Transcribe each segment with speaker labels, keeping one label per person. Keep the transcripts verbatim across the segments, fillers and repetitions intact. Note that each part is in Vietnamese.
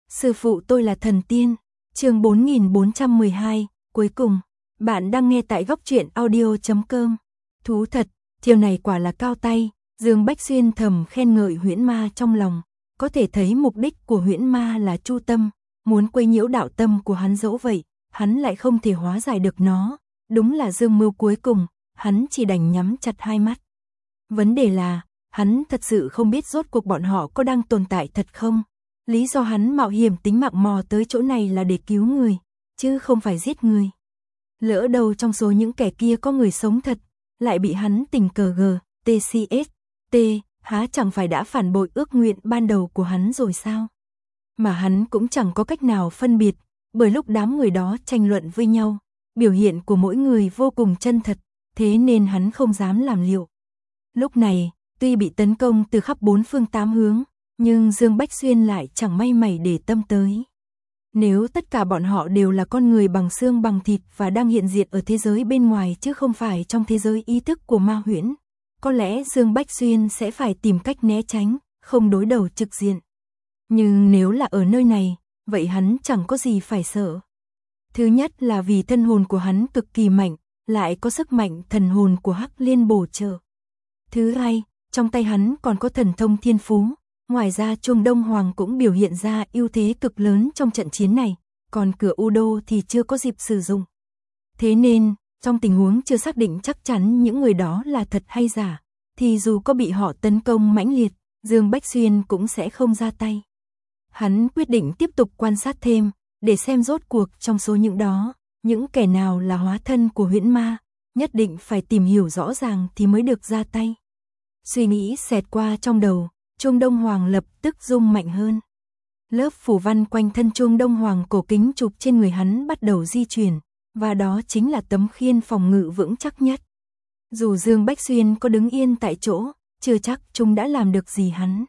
Speaker 1: Sư phụ tôi là thần tiên. Chương bốn nghìn bốn trăm mười hai, cuối cùng. Bạn đang nghe tại góc truyện audio chấm com. Thú thật, chiều này quả là cao tay, Dương Bách Xuyên thầm khen ngợi Huyễn Ma trong lòng, có thể thấy mục đích của Huyễn Ma là chu tâm, muốn quấy nhiễu đạo tâm của hắn, dẫu vậy, hắn lại không thể hóa giải được nó, đúng là dương mưu cuối cùng, hắn chỉ đành nhắm chặt hai mắt. Vấn đề là, hắn thật sự không biết rốt cuộc bọn họ có đang tồn tại thật không? Lý do hắn mạo hiểm tính mạng mò tới chỗ này là để cứu người, chứ không phải giết người. Lỡ đâu trong số những kẻ kia có người sống thật, lại bị hắn tình cờ g, tcs, t, há chẳng phải đã phản bội ước nguyện ban đầu của hắn rồi sao? Mà hắn cũng chẳng có cách nào phân biệt, bởi lúc đám người đó tranh luận với nhau, biểu hiện của mỗi người vô cùng chân thật, thế nên hắn không dám làm liệu. Lúc này, tuy bị tấn công từ khắp bốn phương tám hướng, nhưng Dương Bách Xuyên lại chẳng may mảy để tâm tới. Nếu tất cả bọn họ đều là con người bằng xương bằng thịt và đang hiện diện ở thế giới bên ngoài chứ không phải trong thế giới ý thức của ma huyễn, có lẽ Dương Bách Xuyên sẽ phải tìm cách né tránh, không đối đầu trực diện. Nhưng nếu là ở nơi này, vậy hắn chẳng có gì phải sợ. Thứ nhất là vì thân hồn của hắn cực kỳ mạnh, lại có sức mạnh thần hồn của Hắc Liên bổ trợ. Thứ hai, trong tay hắn còn có thần thông thiên phú, ngoài ra Chuông Đông Hoàng cũng biểu hiện ra ưu thế cực lớn trong trận chiến này, còn cửa U Đô thì chưa có dịp sử dụng. Thế nên, trong tình huống chưa xác định chắc chắn những người đó là thật hay giả, thì dù có bị họ tấn công mãnh liệt, Dương Bách Xuyên cũng sẽ không ra tay. Hắn quyết định tiếp tục quan sát thêm, để xem rốt cuộc trong số những đó, những kẻ nào là hóa thân của Huyễn Ma, nhất định phải tìm hiểu rõ ràng thì mới được ra tay. Suy nghĩ xẹt qua trong đầu, Chuông Đông Hoàng lập tức rung mạnh hơn. Lớp phủ văn quanh thân Chuông Đông Hoàng cổ kính chụp trên người hắn bắt đầu di chuyển, và đó chính là tấm khiên phòng ngự vững chắc nhất. Dù Dương Bách Xuyên có đứng yên tại chỗ, chưa chắc chúng đã làm được gì hắn.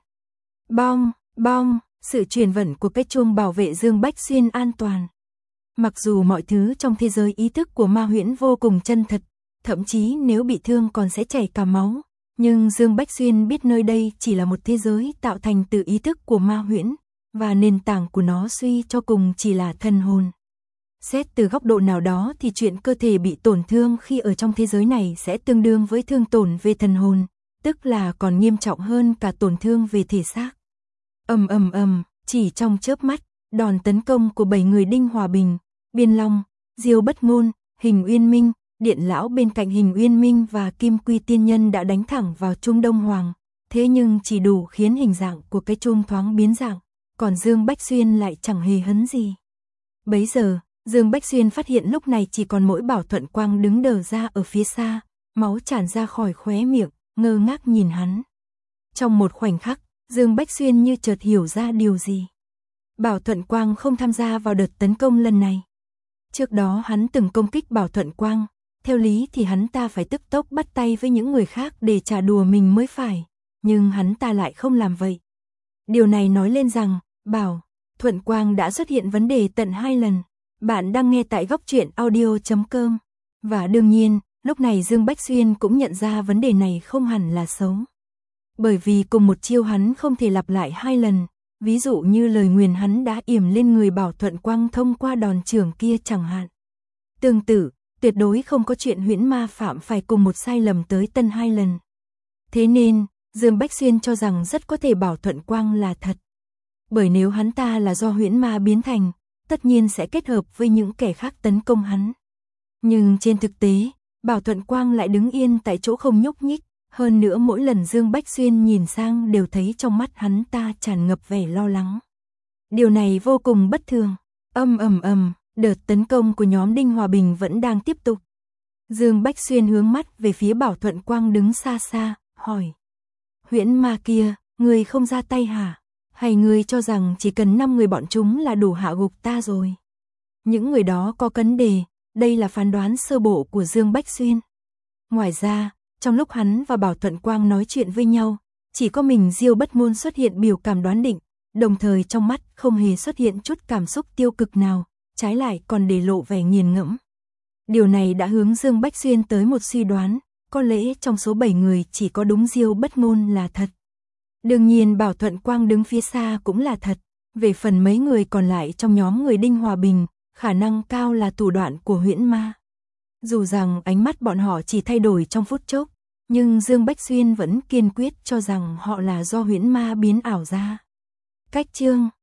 Speaker 1: Bong, bong, sự truyền vận của cái chuông bảo vệ Dương Bách Xuyên an toàn. Mặc dù mọi thứ trong thế giới ý thức của ma huyễn vô cùng chân thật, thậm chí nếu bị thương còn sẽ chảy cả máu, nhưng Dương Bách Xuyên biết nơi đây chỉ là một thế giới tạo thành từ ý thức của ma huyễn, và nền tảng của nó suy cho cùng chỉ là thần hồn. Xét từ góc độ nào đó thì chuyện cơ thể bị tổn thương khi ở trong thế giới này sẽ tương đương với thương tổn về thần hồn, tức là còn nghiêm trọng hơn cả tổn thương về thể xác. Ầm ầm ầm, chỉ trong chớp mắt, đòn tấn công của bảy người Đinh Hòa Bình, Biên Long, Diêu Bất Ngôn, Hình Uyên Minh, Điện Lão bên cạnh Hình Uyên Minh và Kim Quy Tiên Nhân đã đánh thẳng vào Chuông Đông Hoàng, thế nhưng chỉ đủ khiến hình dạng của cái chuông thoáng biến dạng, còn Dương Bách Xuyên lại chẳng hề hấn gì. Bấy giờ, Dương Bách Xuyên phát hiện lúc này chỉ còn mỗi Bảo Thuận Quang đứng đờ ra ở phía xa, máu tràn ra khỏi khóe miệng, ngơ ngác nhìn hắn. Trong một khoảnh khắc, Dương Bách Xuyên như chợt hiểu ra điều gì. Bảo Thuận Quang không tham gia vào đợt tấn công lần này. Trước đó hắn từng công kích Bảo Thuận Quang, theo lý thì hắn ta phải tức tốc bắt tay với những người khác để trả đùa mình mới phải, nhưng hắn ta lại không làm vậy. Điều này nói lên rằng, Bảo Thuận Quang đã xuất hiện vấn đề tận hai lần. Bạn đang nghe tại góc truyện audio chấm com. Và đương nhiên, lúc này Dương Bách Xuyên cũng nhận ra vấn đề này không hẳn là xấu. Bởi vì cùng một chiêu hắn không thể lặp lại hai lần, ví dụ như lời nguyền hắn đã yểm lên người Bảo Thuận Quang thông qua đòn chưởng kia chẳng hạn. Tương tự, tuyệt đối không có chuyện Huyễn Ma phạm phải cùng một sai lầm tới tân hai lần. Thế nên, Dương Bách Xuyên cho rằng rất có thể Bảo Thuận Quang là thật. Bởi nếu hắn ta là do Huyễn Ma biến thành, tất nhiên sẽ kết hợp với những kẻ khác tấn công hắn. Nhưng trên thực tế, Bảo Thuận Quang lại đứng yên tại chỗ không nhúc nhích, hơn nữa mỗi lần Dương Bách Xuyên nhìn sang đều thấy trong mắt hắn ta tràn ngập vẻ lo lắng. Điều này vô cùng bất thường. Âm ầm ầm, đợt tấn công của nhóm Đinh Hòa Bình vẫn đang tiếp tục. Dương Bách Xuyên hướng mắt về phía Bảo Thuận Quang đứng xa xa, hỏi: Huyễn Ma kia, người không ra tay hả? Hay người cho rằng chỉ cần năm người bọn chúng là đủ hạ gục ta rồi? Những người đó có vấn đề, đây là phán đoán sơ bộ của Dương Bách Xuyên. Ngoài ra, trong lúc hắn và Bảo Thuận Quang nói chuyện với nhau, chỉ có mình Diêu Bất Ngôn xuất hiện biểu cảm đoán định, đồng thời trong mắt không hề xuất hiện chút cảm xúc tiêu cực nào, trái lại còn để lộ vẻ nghiền ngẫm. Điều này đã hướng Dương Bách Xuyên tới một suy đoán, có lẽ trong số bảy người chỉ có đúng Diêu Bất Ngôn là thật. Đương nhiên Bảo Thuận Quang đứng phía xa cũng là thật, Về phần mấy người còn lại trong nhóm người Đinh Hòa Bình, khả năng cao là thủ đoạn của huyễn ma. Dù rằng ánh mắt bọn họ chỉ thay đổi trong phút chốc, nhưng Dương Bách Xuyên vẫn kiên quyết cho rằng họ là do huyễn ma biến ảo ra. Cách chương